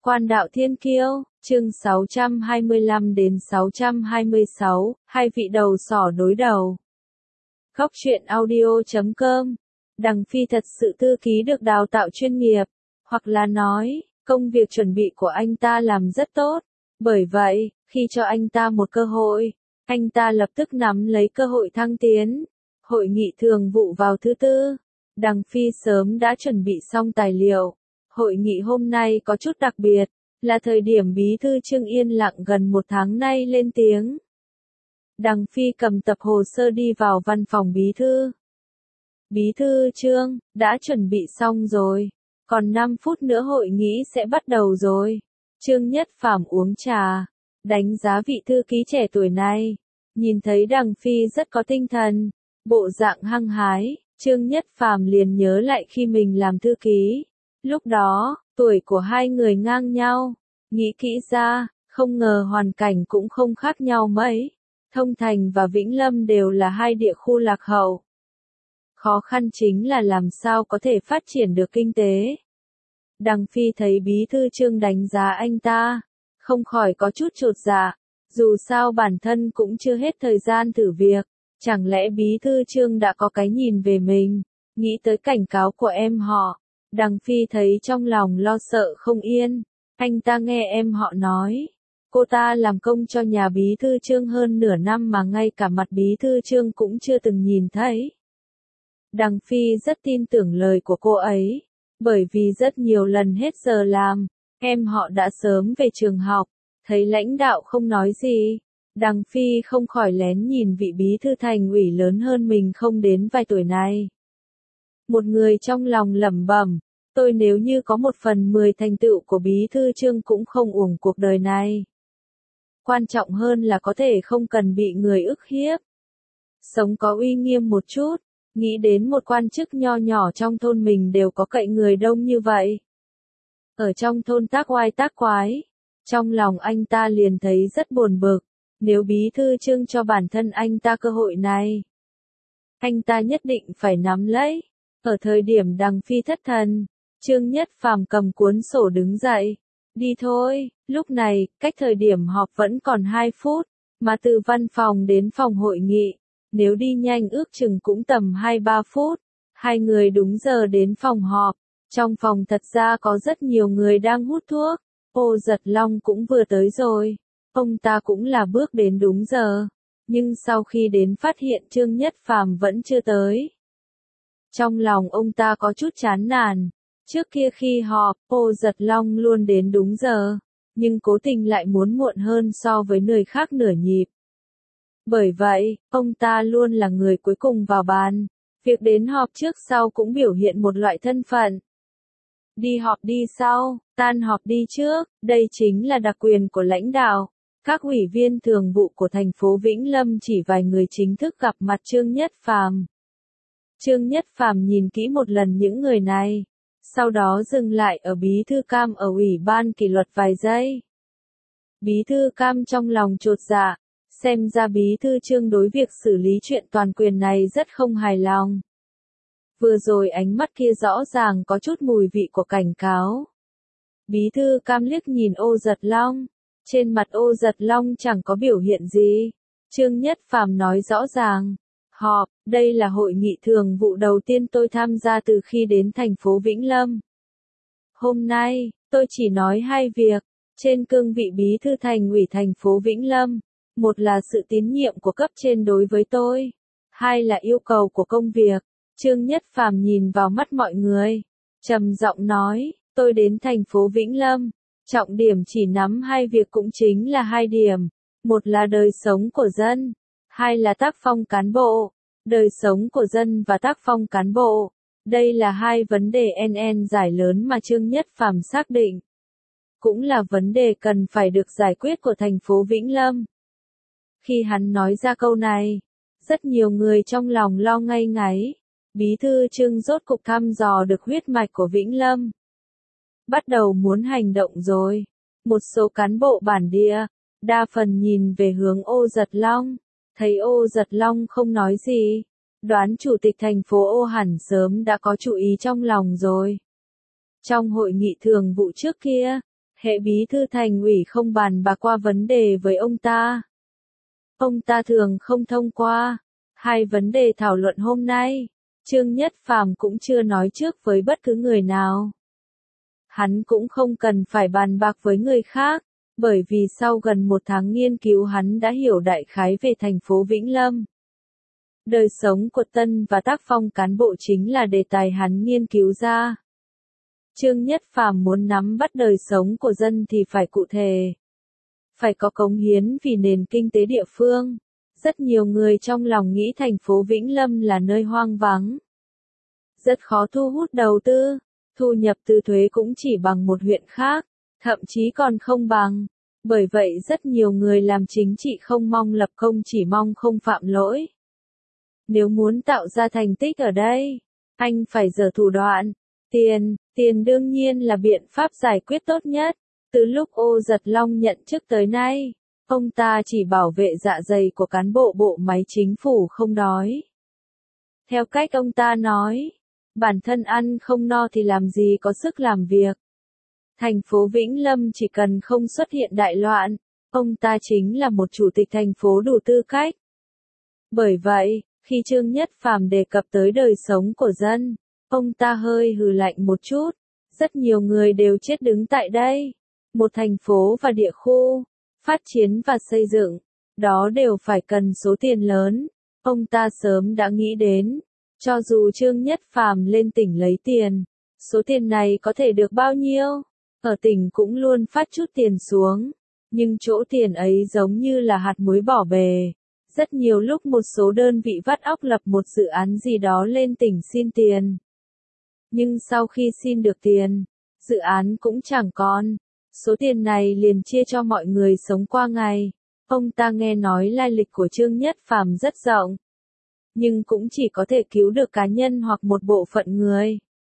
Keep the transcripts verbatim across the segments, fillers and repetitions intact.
Quan đạo thiên kiêu, chương sáu trăm hai mươi lăm đến sáu trăm hai mươi sáu, hai vị đầu sỏ đối đầu. Góc truyện audio chấm com. Đằng Phi thật sự thư ký được đào tạo chuyên nghiệp, hoặc là nói, công việc chuẩn bị của anh ta làm rất tốt. Bởi vậy, khi cho anh ta một cơ hội, anh ta lập tức nắm lấy cơ hội thăng tiến. Hội nghị thường vụ vào thứ tư. Đằng Phi sớm đã chuẩn bị xong tài liệu. Hội nghị hôm nay có chút đặc biệt, là thời điểm bí thư Trương yên lặng gần một tháng nay lên tiếng. Đằng Phi cầm tập hồ sơ đi vào văn phòng bí thư. Bí thư Trương, đã chuẩn bị xong rồi. Còn năm phút nữa hội nghị sẽ bắt đầu rồi. Trương Nhất Phàm uống trà, đánh giá vị thư ký trẻ tuổi này. Nhìn thấy Đằng Phi rất có tinh thần, bộ dạng hăng hái, Trương Nhất Phàm liền nhớ lại khi mình làm thư ký. Lúc đó, tuổi của hai người ngang nhau. Nghĩ kỹ ra, không ngờ hoàn cảnh cũng không khác nhau mấy. Thông Thành và Vĩnh Lâm đều là hai địa khu lạc hậu. Khó khăn chính là làm sao có thể phát triển được kinh tế. Đằng Phi thấy bí thư Trương đánh giá anh ta, không khỏi có chút chột dạ. Dù sao bản thân cũng chưa hết thời gian thử việc, chẳng lẽ bí thư Trương đã có cái nhìn về mình, nghĩ tới cảnh cáo của em họ. Đằng Phi thấy trong lòng lo sợ không yên. Anh ta nghe em họ nói, cô ta làm công cho nhà bí thư Trương hơn nửa năm mà ngay cả mặt bí thư Trương cũng chưa từng nhìn thấy. Đằng Phi rất tin tưởng lời của cô ấy, bởi vì rất nhiều lần hết giờ làm, em họ đã sớm về trường học, thấy lãnh đạo không nói gì. Đằng Phi không khỏi lén nhìn vị bí thư thành ủy lớn hơn mình không đến vài tuổi này. Một người trong lòng lẩm bẩm, tôi nếu như có một phần mười thành tựu của bí thư Trương cũng không uổng cuộc đời này. Quan trọng hơn là có thể không cần bị người ức hiếp. Sống có uy nghiêm một chút, nghĩ đến một quan chức nho nhỏ trong thôn mình đều có cậy người đông như vậy. Ở trong thôn tác oai tác quái, trong lòng anh ta liền thấy rất buồn bực, nếu bí thư Trương cho bản thân anh ta cơ hội này, anh ta nhất định phải nắm lấy. Ở thời điểm Đằng Phi thất thần, Trương Nhất Phàm cầm cuốn sổ đứng dậy. Đi thôi, lúc này, cách thời điểm họp vẫn còn hai phút, mà từ văn phòng đến phòng hội nghị, nếu đi nhanh ước chừng cũng tầm hai ba phút. Hai người đúng giờ đến phòng họp, trong phòng thật ra có rất nhiều người đang hút thuốc. Ô Giật Long cũng vừa tới rồi, ông ta cũng là bước đến đúng giờ, nhưng sau khi đến phát hiện Trương Nhất Phàm vẫn chưa tới. Trong lòng ông ta có chút chán nản. Trước kia khi họp, Ô Giật Long luôn đến đúng giờ, nhưng cố tình lại muốn muộn hơn so với người khác nửa nhịp. Bởi vậy, ông ta luôn là người cuối cùng vào bàn. Việc đến họp trước sau cũng biểu hiện một loại thân phận. Đi họp đi sau, tan họp đi trước, đây chính là đặc quyền của lãnh đạo. Các ủy viên thường vụ của thành phố Vĩnh Lâm chỉ vài người chính thức gặp mặt Trương Nhất Phàm. Trương Nhất Phàm nhìn kỹ một lần những người này, sau đó dừng lại ở bí thư Cam ở ủy ban kỷ luật vài giây. Bí thư Cam trong lòng chột dạ, xem ra bí thư Trương đối việc xử lý chuyện toàn quyền này rất không hài lòng. Vừa rồi ánh mắt kia rõ ràng có chút mùi vị của cảnh cáo. Bí thư Cam liếc nhìn Ô Giật Long, trên mặt Ô Giật Long chẳng có biểu hiện gì. Trương Nhất Phàm nói rõ ràng, họp, đây là hội nghị thường vụ đầu tiên tôi tham gia từ khi đến thành phố Vĩnh Lâm. Hôm nay, tôi chỉ nói hai việc, trên cương vị bí thư thành ủy thành phố Vĩnh Lâm, một là sự tín nhiệm của cấp trên đối với tôi, hai là yêu cầu của công việc. Trương Nhất Phàm nhìn vào mắt mọi người, trầm giọng nói, tôi đến thành phố Vĩnh Lâm, trọng điểm chỉ nắm hai việc cũng chính là hai điểm, một là đời sống của dân, hai là tác phong cán bộ. Đời sống của dân và tác phong cán bộ, đây là hai vấn đề en en giải lớn mà Trương Nhất Phàm xác định. Cũng là vấn đề cần phải được giải quyết của thành phố Vĩnh Lâm. Khi hắn nói ra câu này, rất nhiều người trong lòng lo ngay ngáy. Bí thư Trương rốt cục thăm dò được huyết mạch của Vĩnh Lâm. Bắt đầu muốn hành động rồi. Một số cán bộ bản địa, đa phần nhìn về hướng Ô Giật Long. Thấy Ô Giật Long không nói gì, đoán chủ tịch thành phố Ô hẳn sớm đã có chủ ý trong lòng rồi. Trong hội nghị thường vụ trước kia, Hệ bí thư thành ủy không bàn bạc qua vấn đề với ông ta. Ông ta thường không thông qua hai vấn đề thảo luận hôm nay. Trương Nhất Phàm cũng chưa nói trước với bất cứ người nào. Hắn cũng không cần phải bàn bạc với người khác, bởi vì sau gần một tháng nghiên cứu hắn đã hiểu đại khái về thành phố Vĩnh Lâm. Đời sống của Tân và tác phong cán bộ chính là đề tài hắn nghiên cứu ra. Trương Nhất Phàm muốn nắm bắt đời sống của dân thì phải cụ thể. Phải có cống hiến vì nền kinh tế địa phương. Rất nhiều người trong lòng nghĩ thành phố Vĩnh Lâm là nơi hoang vắng. Rất khó thu hút đầu tư, thu nhập từ thuế cũng chỉ bằng một huyện khác, thậm chí còn không bằng. Bởi vậy rất nhiều người làm chính trị không mong lập công chỉ mong không phạm lỗi. Nếu muốn tạo ra thành tích ở đây, anh phải giở thủ đoạn. Tiền, tiền đương nhiên là biện pháp giải quyết tốt nhất. Từ lúc Ô Giật Long nhận chức tới nay, ông ta chỉ bảo vệ dạ dày của cán bộ bộ máy chính phủ không đói. Theo cách ông ta nói, bản thân ăn không no thì làm gì có sức làm việc. Thành phố Vĩnh Lâm chỉ cần không xuất hiện đại loạn, ông ta chính là một chủ tịch thành phố đủ tư cách. Bởi vậy, khi Trương Nhất Phàm đề cập tới đời sống của dân, ông ta hơi hừ lạnh một chút. Rất nhiều người đều chết đứng tại đây. Một thành phố và địa khu, phát triển và xây dựng, đó đều phải cần số tiền lớn. Ông ta sớm đã nghĩ đến, cho dù Trương Nhất Phàm lên tỉnh lấy tiền, số tiền này có thể được bao nhiêu, ở tỉnh cũng luôn phát chút tiền xuống, nhưng chỗ tiền ấy giống như là hạt muối bỏ bề. Rất nhiều lúc một số đơn vị vắt óc lập một dự án gì đó lên tỉnh xin tiền. Nhưng sau khi xin được tiền, dự án cũng chẳng còn. Số tiền này liền chia cho mọi người sống qua ngày. Ông ta nghe nói lai lịch của Trương Nhất Phàm rất rộng, nhưng cũng chỉ có thể cứu được cá nhân hoặc một bộ phận người.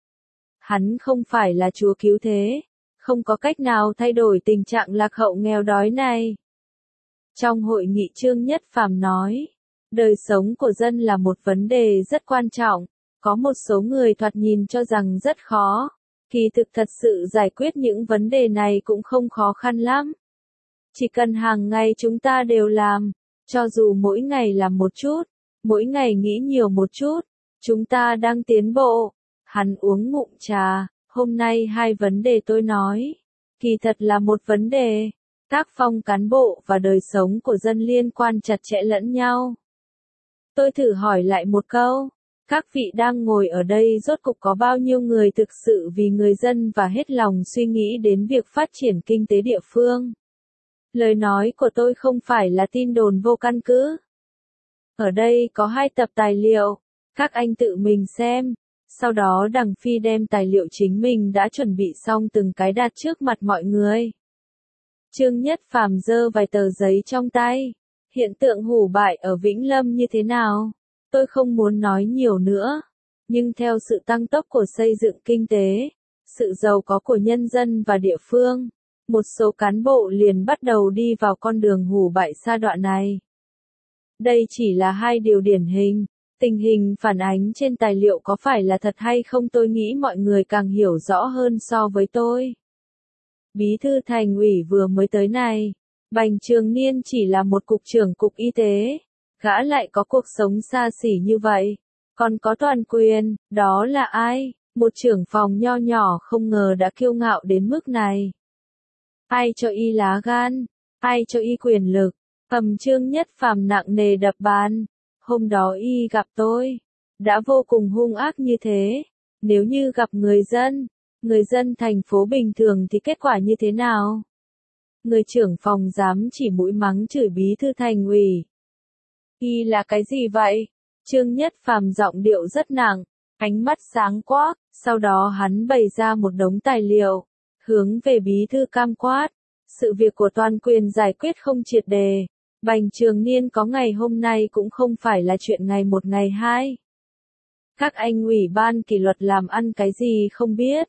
Hắn không phải là Chúa cứu thế, không có cách nào thay đổi tình trạng lạc hậu nghèo đói này. Trong hội nghị Trương Nhất Phàm nói, đời sống của dân là một vấn đề rất quan trọng, có một số người thoạt nhìn cho rằng rất khó. Kỳ thực thật sự giải quyết những vấn đề này cũng không khó khăn lắm. Chỉ cần hàng ngày chúng ta đều làm, cho dù mỗi ngày làm một chút, mỗi ngày nghĩ nhiều một chút, chúng ta đang tiến bộ. Hắn uống ngụm trà, hôm nay hai vấn đề tôi nói, kỳ thật là một vấn đề. Tác phong cán bộ và đời sống của dân liên quan chặt chẽ lẫn nhau. Tôi thử hỏi lại một câu. Các vị đang ngồi ở đây rốt cục có bao nhiêu người thực sự vì người dân và hết lòng suy nghĩ đến việc phát triển kinh tế địa phương? Lời nói của tôi không phải là tin đồn vô căn cứ. Ở đây có hai tập tài liệu, các anh tự mình xem. Sau đó Đằng Phi đem tài liệu chính mình đã chuẩn bị xong từng cái đặt trước mặt mọi người. Trương Nhất Phàm giơ vài tờ giấy trong tay. Hiện tượng hủ bại ở Vĩnh Lâm như thế nào? Tôi không muốn nói nhiều nữa, nhưng theo sự tăng tốc của xây dựng kinh tế, sự giàu có của nhân dân và địa phương, một số cán bộ liền bắt đầu đi vào con đường hủ bại sa đọa này. Đây chỉ là hai điều điển hình, tình hình phản ánh trên tài liệu có phải là thật hay không tôi nghĩ mọi người càng hiểu rõ hơn so với tôi. Bí thư thành ủy vừa mới tới này, Bành Trường Niên chỉ là một cục trưởng cục y tế. Gã lại có cuộc sống xa xỉ như vậy, còn có toàn quyền, đó là ai? Một trưởng phòng nho nhỏ không ngờ đã kiêu ngạo đến mức này. Ai cho y lá gan? Ai cho y quyền lực? Ầm Trương Nhất Phàm nặng nề đập bàn. Hôm đó y gặp tôi, đã vô cùng hung ác như thế. Nếu như gặp người dân, người dân thành phố bình thường thì kết quả như thế nào? Người trưởng phòng dám chỉ mũi mắng chửi bí thư thành ủy. Y là cái gì vậy? Trương Nhất Phàm giọng điệu rất nặng, ánh mắt sáng quắc, sau đó hắn bày ra một đống tài liệu, hướng về bí thư cam quát. Sự việc của toàn quyền giải quyết không triệt đề. Bành Trường Niên có ngày hôm nay cũng không phải là chuyện ngày một ngày hai. Các anh ủy ban kỷ luật làm ăn cái gì không biết.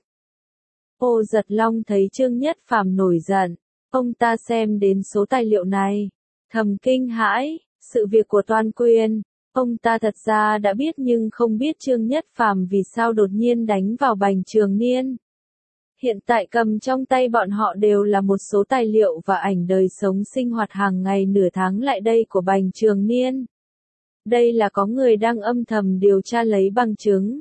Ô Giật Long thấy Trương Nhất Phàm nổi giận, ông ta xem đến số tài liệu này, thầm kinh hãi. Sự việc của toàn quyền, ông ta thật ra đã biết nhưng không biết Trương Nhất Phàm vì sao đột nhiên đánh vào Bành Trường Niên. Hiện tại cầm trong tay bọn họ đều là một số tài liệu và ảnh đời sống sinh hoạt hàng ngày nửa tháng lại đây của Bành Trường Niên. Đây là có người đang âm thầm điều tra lấy bằng chứng.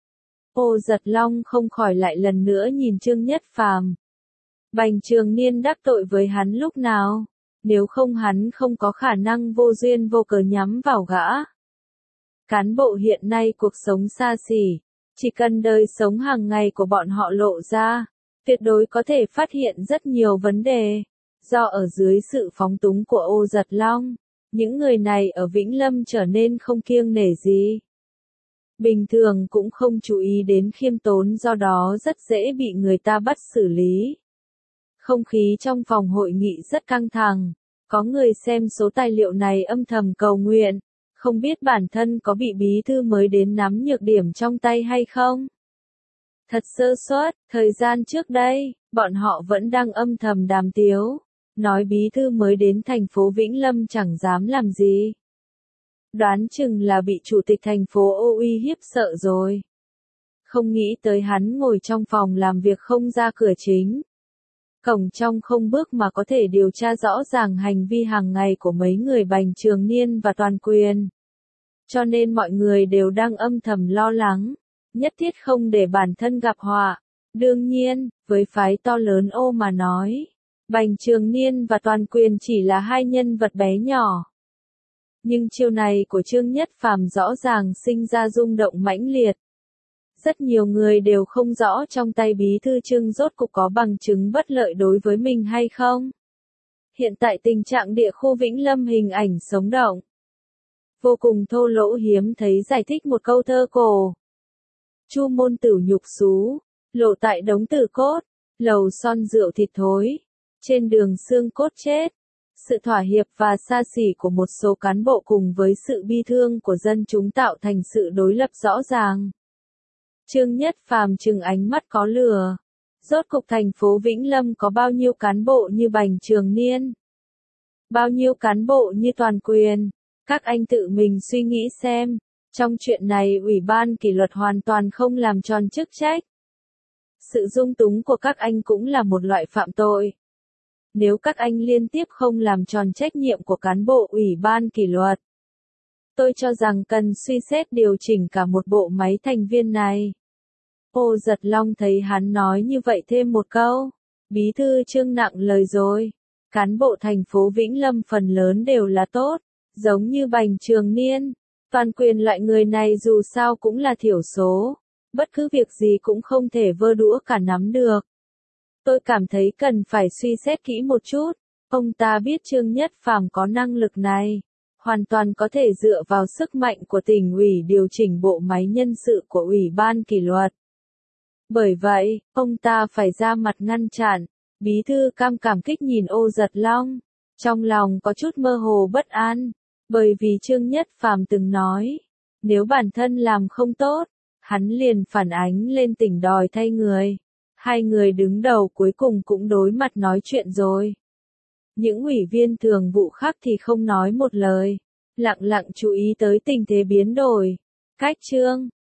Ô Giật Long không khỏi lại lần nữa nhìn Trương Nhất Phàm. Bành Trường Niên đắc tội với hắn lúc nào? Nếu không hắn không có khả năng vô duyên vô cớ nhắm vào gã. Cán bộ hiện nay cuộc sống xa xỉ, chỉ cần đời sống hàng ngày của bọn họ lộ ra, tuyệt đối có thể phát hiện rất nhiều vấn đề. Do ở dưới sự phóng túng của Ô Giật Long, những người này ở Vĩnh Lâm trở nên không kiêng nể gì. Bình thường cũng không chú ý đến khiêm tốn, do đó rất dễ bị người ta bắt xử lý. Không khí trong phòng hội nghị rất căng thẳng, có người xem số tài liệu này âm thầm cầu nguyện, không biết bản thân có bị bí thư mới đến nắm nhược điểm trong tay hay không. Thật sơ suất, thời gian trước đây, bọn họ vẫn đang âm thầm đàm tiếu, nói bí thư mới đến thành phố Vĩnh Lâm chẳng dám làm gì. Đoán chừng là bị chủ tịch thành phố ô uy hiếp sợ rồi. Không nghĩ tới hắn ngồi trong phòng làm việc không ra cửa chính. Cổng trong không bước mà có thể điều tra rõ ràng hành vi hàng ngày của mấy người Bành Trường Niên và Toàn Quyền. Cho nên mọi người đều đang âm thầm lo lắng, nhất thiết không để bản thân gặp họa. Đương nhiên, với phái to lớn Ô mà nói, Bành Trường Niên và Toàn Quyền chỉ là hai nhân vật bé nhỏ. Nhưng chiêu này của Trương Nhất Phàm rõ ràng sinh ra rung động mãnh liệt. Rất nhiều người đều không rõ trong tay bí thư Trương rốt cục có bằng chứng bất lợi đối với mình hay không. Hiện tại tình trạng địa khu Vĩnh Lâm hình ảnh sống động. Vô cùng thô lỗ hiếm thấy giải thích một câu thơ cổ. Chu môn tử nhục xú, lộ tại đống tử cốt, lầu son rượu thịt thối, trên đường xương cốt chết. Sự thỏa hiệp và xa xỉ của một số cán bộ cùng với sự bi thương của dân chúng tạo thành sự đối lập rõ ràng. Trương Nhất Phàm trừng ánh mắt có lửa. Rốt cục thành phố Vĩnh Lâm có bao nhiêu cán bộ như Bành Trường Niên? Bao nhiêu cán bộ như Toàn Quyền? Các anh tự mình suy nghĩ xem. Trong chuyện này Ủy ban kỷ luật hoàn toàn không làm tròn chức trách. Sự dung túng của các anh cũng là một loại phạm tội. Nếu các anh liên tiếp không làm tròn trách nhiệm của cán bộ Ủy ban kỷ luật, tôi cho rằng cần suy xét điều chỉnh cả một bộ máy thành viên này. Ô Giật Long thấy hắn nói như vậy thêm một câu. Bí thư Trương nặng lời rồi. Cán bộ thành phố Vĩnh Lâm phần lớn đều là tốt, giống như Bành Trường Niên. Toàn Quyền loại người này dù sao cũng là thiểu số. Bất cứ việc gì cũng không thể vơ đũa cả nắm được. Tôi cảm thấy cần phải suy xét kỹ một chút. Ông ta biết Trương Nhất Phàm có năng lực này, hoàn toàn có thể dựa vào sức mạnh của tỉnh ủy điều chỉnh bộ máy nhân sự của Ủy ban kỷ luật. Bởi vậy, ông ta phải ra mặt ngăn chặn. Bí thư Cam cảm kích nhìn Ô Giật Long, trong lòng có chút mơ hồ bất an, bởi vì Trương Nhất Phàm từng nói, nếu bản thân làm không tốt, hắn liền phản ánh lên tỉnh đòi thay người. Hai người đứng đầu cuối cùng cũng đối mặt nói chuyện rồi. Những ủy viên thường vụ khác thì không nói một lời, lặng lặng chú ý tới tình thế biến đổi. Cách Trương